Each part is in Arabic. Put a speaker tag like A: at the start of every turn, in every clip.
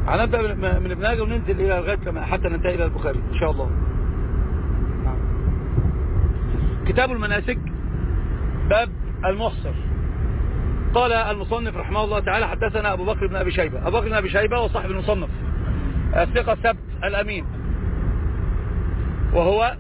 A: هنبدأ من ابن ماجه وننزل إلى لغاية حتى ننتهي إلى البخاري إن شاء الله. كتاب المناسك، باب المحصر. قال المصنف رحمه الله تعالى: حدثنا أبو بكر بن أبي شيبة. أبو بكر بن أبي شيبة وصاحب المصنف، الثقة الثبت الأمين، وهو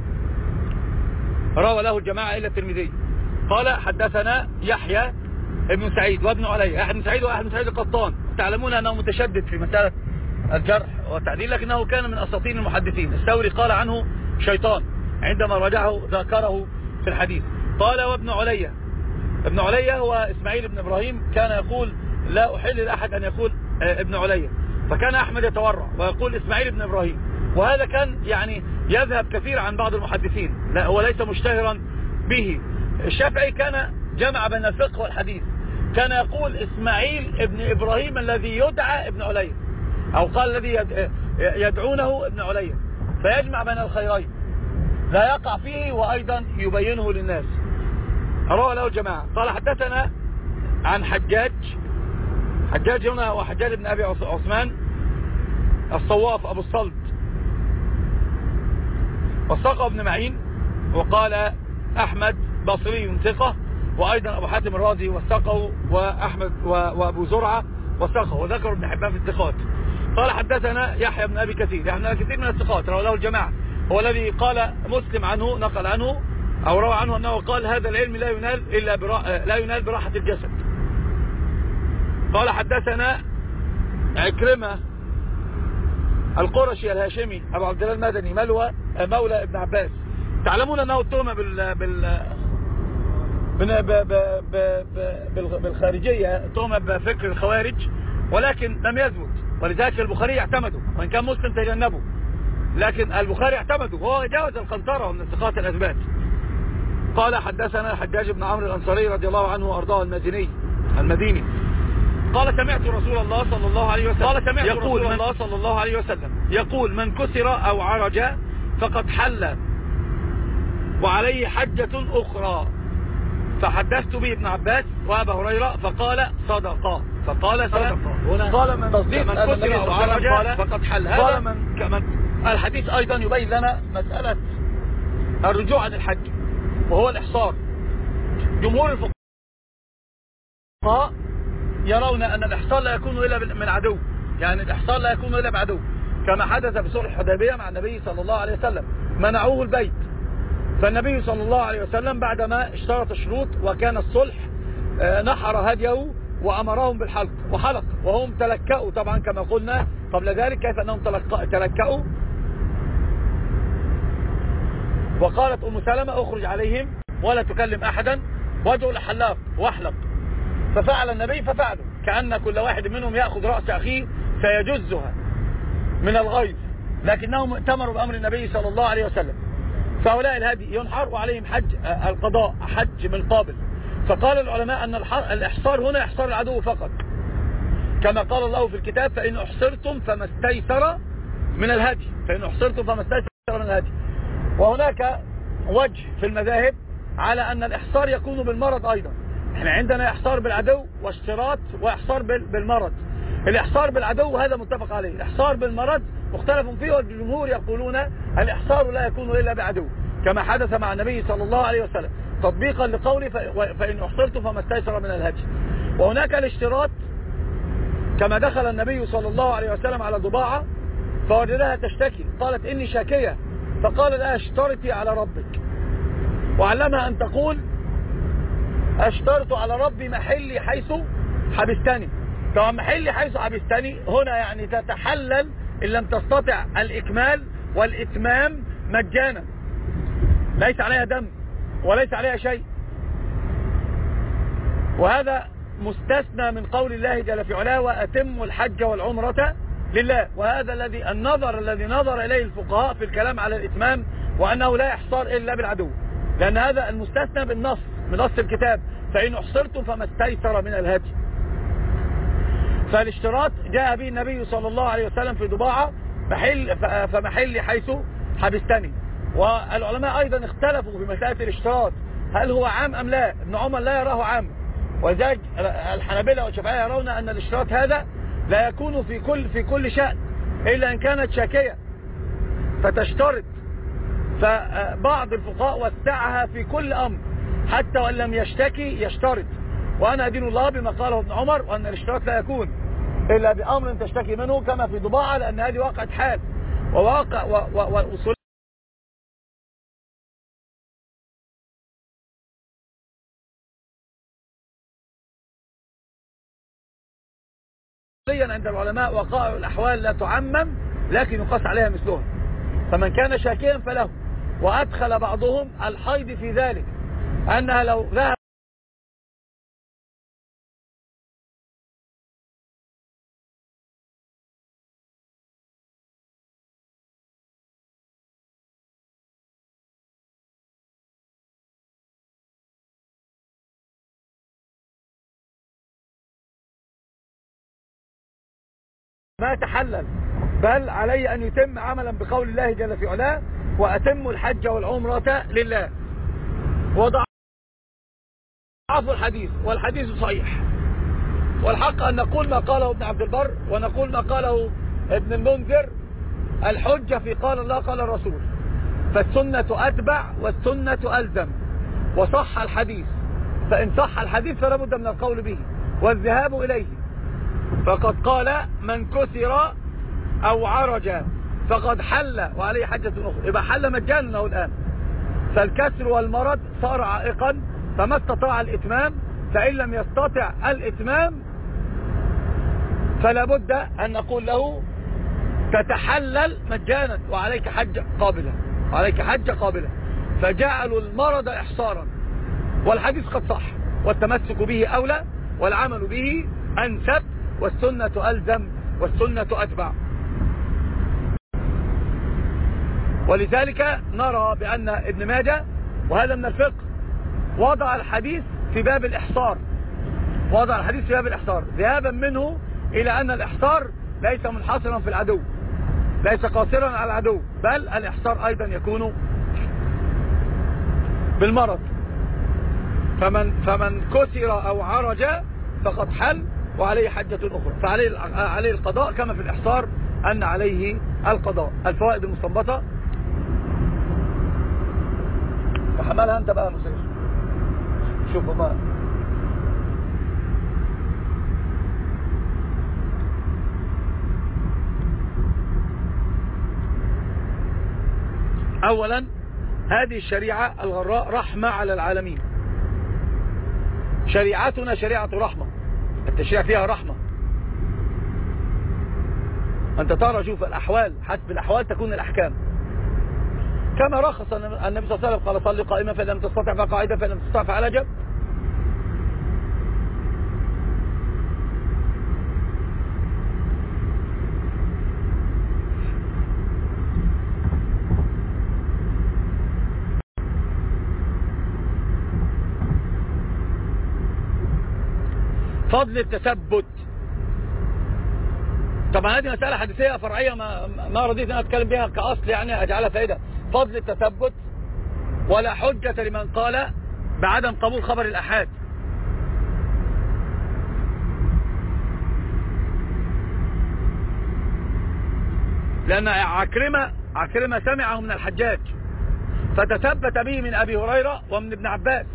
A: روى له الجماعة إلا الترمذي. قال: حدثنا يحيى ابن سعيد وابن علي، أحد بن سعيد وأحد بن سعيد القطان. تعلمون أنه متشدد في مسألة الجرح والتعديل، لكنه كان من أساطين المحدثين. الثوري قال عنه شيطان عندما رجعه ذكره في الحديث. قال: وابن علي. ابن علي هو إسماعيل بن إبراهيم، كان يقول: لا أحل لأحد أن يقول ابن علي، فكان أحمد يتورع ويقول إسماعيل بن إبراهيم، وهذا كان يعني يذهب كثير عن بعض المحدثين، لا هو ليس مشتهرا به. الشافعي كان جمع بين الفقه والحديث، كان يقول إسماعيل ابن إبراهيم الذي يدعى ابن علي، أو قال الذي يدعونه ابن علي، فيجمع بين الخيرين، لا يقع فيه وأيضا يبينه للناس. روى له الجماعة. قال: حدثنا عن حجاج هنا هو حجاج بن أبي عثمان الصواف أبو الصلت، وثقه ابن معين. وقال أحمد بصري ثقة، وأيضا أبو حاتم الرازي وثقه، وأحمد وأبو زرعة وثقه، وذكر ابن حبان في الثقات. قال: حدثنا يحيى بن أبي كثير. يحيى بن أبي كثير من الثقات، روى له الجماعة، هو الذي قال مسلم عنه، نقل عنه أو روى عنه أنه قال: هذا العلم لا ينال براحة الجسد. قال: حدثنا عكرمة القرشي الهاشمي أبو عبد الله المدني مولى ابن عباس. تعلمون أنه اتهم بالخارجية، اتهم بفكر الخوارج، ولكن لم يثبت، ولذلك البخاري اعتمده، وإن كان مسلم تجنبه، لكن البخاري اعتمده، وهو جاوز القنطرة من الثقات الأثبات. قال: حدثنا الحجاج بن عمرو الأنصاري رضي الله عنه وأرضاه المديني. قال: سمعت رسول الله صلى الله عليه وسلم يقول: من كسر أو عرج فقد حل وعليه حجة أخرى. فحدثت به ابن عباس وأبا هريرة فقال: صدقا. قال: من كسر أو عرج فقد حل. هذا الحديث أيضا يبين لنا مسألة الرجوع عن الحج، وهو الإحصار. جمهور الفقهاء يرون أن الإحصار لا يكون إلا من عدو، يعني الإحصار لا يكون إلا بعدو، كما حدث بصلح الحديبية مع النبي صلى الله عليه وسلم، منعوه البيت، فالنبي صلى الله عليه وسلم بعدما اشترط الشروط وكان الصلح نحر هديه وأمرهم بالحلق وحلق، وهم تلكأوا طبعا كما قلنا قبل ذلك، كيف أنهم تلكأوا. وقالت أم سلمة: اخرج عليهم ولا تكلم أحدا وادعوا الحلاق واحلق. ففعل النبي ففعلوا، كأن كل واحد منهم يأخذ رأس أخيه فيجزها من الغيظ، لكنهم ائتمروا بأمر النبي صلى الله عليه وسلم. فهؤلاء الهدي ينحر وعليهم حج القضاء، حج من قابل. فقال العلماء أن الإحصار هنا إحصار العدو فقط، كما قال الله في الكتاب: فإن أحصرتم فما استيسر من الهدي، وهناك وجه في المذاهب على أن الإحصار يكون بالمرض أيضا. احنا عندنا إحصار بالعدو واشتراط وإحصار بالمرض. الإحصار بالعدو هذا متفق عليه، الإحصار بالمرض مختلف فيه، والجمهور يقولون الإحصار لا يكون إلا بعدو، كما حدث مع النبي صلى الله عليه وسلم تطبيقا لقوله: فإن أحصرتم فما استيسر من الهدي. وهناك الاشتراط، كما دخل النبي صلى الله عليه وسلم على ضباعة فوجدها تشتكي، قالت: إني شاكية، فقال لها: اشترطي على ربك، وعلمها أن تقول: اشترط على ربي محلي حيث حبستني. طبعا محلي حيث حبستني هنا يعني تتحلل إن لم تستطع الإكمال والإتمام مجانا، ليس عليها دم وليس عليها شيء، وهذا مستثنى من قول الله جل في علاه: وأتموا الحج والعمرة لله. وهذا النظر الذي نظر إليه الفقهاء في الكلام على الإتمام، وأنه لا يحصر إلا بالعدو، لأن هذا المستثنى بالنص من نص الكتاب: فإن أحصرتم فما استيسر من الهدي. فالاشتراط جاء به النبي صلى الله عليه وسلم في ضباعة: فمحلي حيث حبستني. والعلماء أيضا اختلفوا في مسألة الاشتراط، هل هو عام أم لا؟ ابن عمر لا يراه عام، ولذلك الحنابلة والشافعية يرون أن الاشتراط هذا لا يكون في كل شأن إلا إن كانت شاكية فتشترط. فبعض الفقهاء وسعها في كل أمر حتى وإن لم يشتكي يشترط. وأنا أدين الله بما قاله ابن عمر وأن الاشتراط لا يكون إلا بأمر تشتكي منه كما في ضباعة، لأن هذه واقعة حال وواقع والأصول عند العلماء وقائع الأحوال لا تعمم لكن يقاس عليها مثلها. فمن كان شاكيا فله. وأدخل بعضهم الحيض في ذلك، أنها لو ذهب ما تحلل، بل علي أن يتم عملا بقول الله جل في علاه وأتموا الحج والعمرة لله. وضعف الحديث والحديث صحيح، والحق أن نقول ما قاله ابن عبد البر ونقول ما قاله ابن المنذر. الحجة في قال الله قال الرسول، فالسنة أتبع والسنة ألزم. وصح الحديث، فإن صح الحديث فلا بد من القول به والذهاب إليه. فقد قال من كسر أو عرج فقد حل وعليه حجة أخرى، يبقى حل مجانا الآن. فالكسر والمرض صار عائقا فما استطاع الإتمام، فإن لم يستطع الإتمام فلا بد أن نقول له تتحلل مجانا وعليك حجة قابلة، وعليك حجة قابلة. فجعلوا المرض إحصارا، والحديث قد صح والتمسك به أولى والعمل به أنسب، والسنة ألزم والسنة أتبع. ولذلك نرى بأن ابن ماجه وهذا من الفقه وضع الحديث في باب الإحصار، وضع الحديث في باب الإحصار ذهابا منه إلى أن الإحصار ليس منحصرا في العدو، ليس قاصرا على العدو، بل الإحصار أيضا يكون بالمرض. فمن كسر أو عرج فقد حل وعليه حجة أخرى، فعليه القضاء كما في الإحصار أن عليه القضاء. الفوائد المستنبطة تحملها أنت بقى مسير، شوفوا بقى. أولا هذه الشريعة الغراء رحمة على العالمين. شريعتنا شريعة رحمة، التشريع فيها رحمة. أنت ترى شوف الأحوال، حسب الأحوال تكون الأحكام. كما رخص النبي صلى الله عليه وسلم قال صل قائما فإن لم تستطع فقاعدا فإن لم تستطع فعلى جنب. فضل التثبت، طبعا هذه مسألة حديثية فرعية ما رضيت أن أتكلم بها كأصل، يعني أجعلها فائدة. فضل التثبت، ولا حجة لمن قال بعدم قبول خبر الأحاد. لأن عكرمة سمعه من الحجاج فتثبت به من أبي هريرة ومن ابن عباس،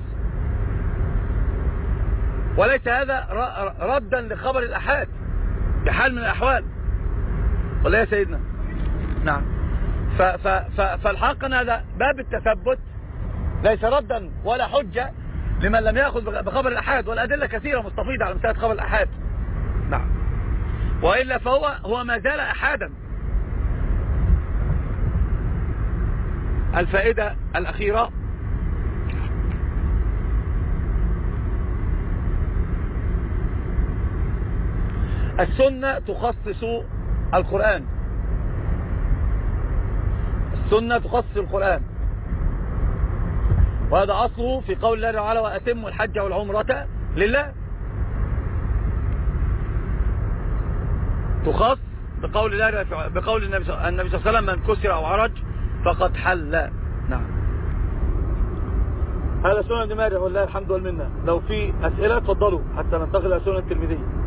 A: وليس هذا ردا لخبر الأحاد بحال من الأحوال، ولا يا سيدنا؟ نعم. فالحق أن هذا باب التثبت ليس ردا ولا حجة لمن لم يأخذ بخبر الأحاد، والأدلة كثيرة مستفيضة على مسألة خبر الأحاد. نعم. وإلا فهو ما زال أحادا. الفائدة الأخيرة السنة تخصص القرآن، السنة تخصص القرآن، وهذا أصله في قول الله تعالى وأتموا الحج والعمرة لله. تخص بقول الله، بقول النبي صلى الله عليه وسلم من كسر أو عرج فقد حل. نعم. هذا سنن ابن ماجه والله الحمد والمنة. لو في أسئلة تفضلوا حتى ننتقل إلى سنن الترمذي.